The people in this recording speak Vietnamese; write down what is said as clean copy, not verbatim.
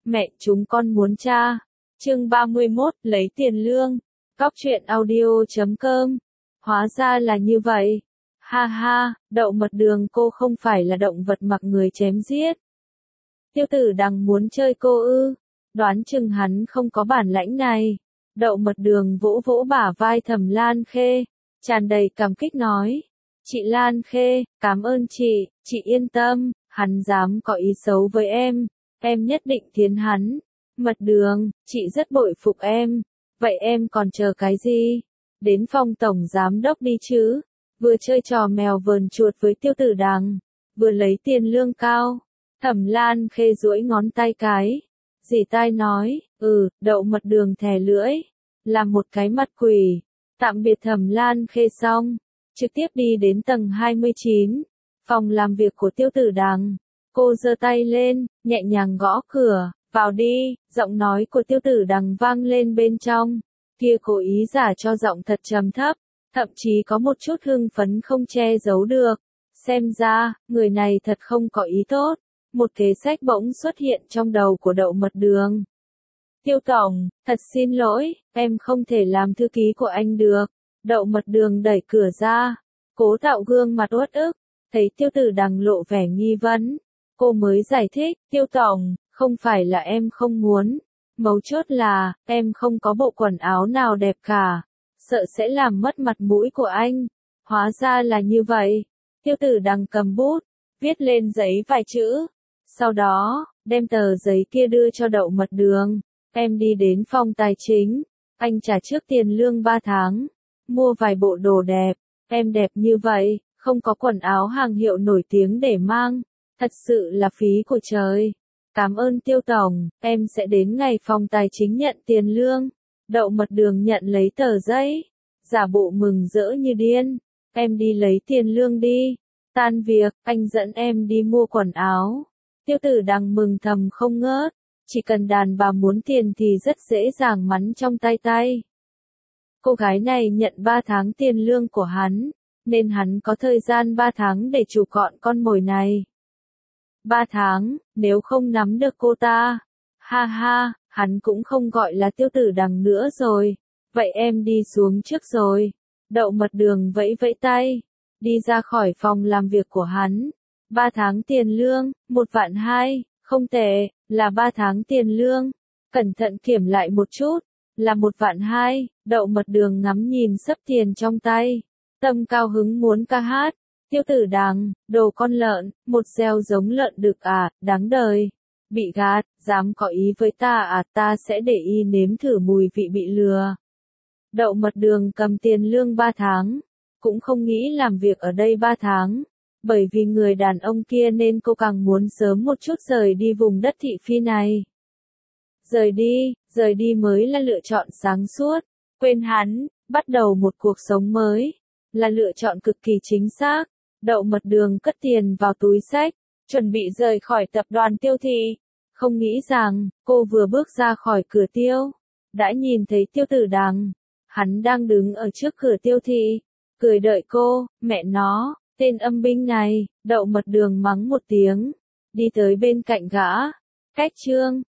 mẹ chúng con muốn cha. Chương 31, lấy tiền lương. Cóc truyện audio.com. Hóa ra là như vậy. Ha ha, Đậu Mật Đường cô không phải là động vật mặc người chém giết. Tiêu Tử Đằng muốn chơi cô ư? Đoán chừng hắn không có bản lãnh này. Đậu Mật Đường vỗ vỗ bả vai Thẩm Lan Khê, tràn đầy cảm kích nói. Chị Lan Khê, cảm ơn chị yên tâm, hắn dám có ý xấu với em nhất định thiến hắn. Mật Đường, chị rất bội phục em. Vậy em còn chờ cái gì? Đến phòng tổng giám đốc đi chứ. Vừa chơi trò mèo vờn chuột với Tiêu Tử Đằng, vừa lấy tiền lương cao. Thẩm Lan Khê duỗi ngón tay cái. Dì tai nói, Đậu Mật Đường thè lưỡi, làm một cái mặt quỷ. Tạm biệt Thẩm Lan Khê xong, trực tiếp đi đến tầng 29, phòng làm việc của Tiêu Tử Đằng. Cô giơ tay lên, nhẹ nhàng gõ cửa, vào đi, giọng nói của Tiêu Tử Đằng vang lên bên trong. Kia cố ý giả cho giọng thật trầm thấp, thậm chí có một chút hưng phấn không che giấu được. Xem ra, người này thật không có ý tốt. Một kế sách bỗng xuất hiện trong đầu của Đậu Mật Đường. Tiêu tổng, thật xin lỗi, em không thể làm thư ký của anh được. Đậu Mật Đường đẩy cửa ra, cố tạo gương mặt uất ức, thấy Tiêu Tử Đằng lộ vẻ nghi vấn. Cô mới giải thích, Tiêu tổng, không phải là em không muốn. Mấu chốt là, em không có bộ quần áo nào đẹp cả. Sợ sẽ làm mất mặt mũi của anh. Hóa ra là như vậy. Tiêu Tử Đằng cầm bút, viết lên giấy vài chữ. Sau đó, đem tờ giấy kia đưa cho Đậu Mật Đường. Em đi đến phòng tài chính. Anh trả trước tiền lương 3 tháng. Mua vài bộ đồ đẹp. Em đẹp như vậy, không có quần áo hàng hiệu nổi tiếng để mang. Thật sự là phí của trời. Cảm ơn Tiêu tổng, em sẽ đến ngày phòng tài chính nhận tiền lương. Đậu Mật Đường nhận lấy tờ giấy. Giả bộ mừng rỡ như điên. Em đi lấy tiền lương đi. Tan việc, anh dẫn em đi mua quần áo. Tiêu Tử Đằng mừng thầm không ngớt. Chỉ cần đàn bà muốn tiền thì rất dễ dàng mắn trong tay. Cô gái này nhận 3 tháng tiền lương của hắn, nên hắn có thời gian 3 tháng để chủ gọn con mồi này. 3 tháng, nếu không nắm được cô ta. Ha ha, hắn cũng không gọi là Tiêu Tử Đằng nữa rồi. Vậy em đi xuống trước rồi. Đậu Mật Đường vẫy vẫy tay, đi ra khỏi phòng làm việc của hắn. 3 tháng tiền lương, 1.200.000, không tệ, là 3 tháng tiền lương. Cẩn thận kiểm lại một chút, là 1.200.000, Đậu Mật Đường ngắm nhìn xấp tiền trong tay. Tâm cao hứng muốn ca hát. Tiêu Tử Đằng, đồ con lợn, một gieo giống lợn đực à, đáng đời. Bị gạt, dám có ý với ta à, ta sẽ để y nếm thử mùi vị bị lừa. Đậu Mật Đường cầm tiền lương 3 tháng, cũng không nghĩ làm việc ở đây 3 tháng. Bởi vì người đàn ông kia nên cô càng muốn sớm một chút rời đi vùng đất thị phi này. Rời đi mới là lựa chọn sáng suốt. Quên hắn, bắt đầu một cuộc sống mới, là lựa chọn cực kỳ chính xác. Đậu Mật Đường cất tiền vào túi xách, chuẩn bị rời khỏi tập đoàn Tiêu thị. Không nghĩ rằng, cô vừa bước ra khỏi cửa Tiêu, đã nhìn thấy Tiêu Tử Đằng. Hắn đang đứng ở trước cửa Tiêu thị, cười đợi cô. Mẹ nó, tên âm binh này. Đậu Mật Đường mắng một tiếng, đi tới bên cạnh gã. Cách trương,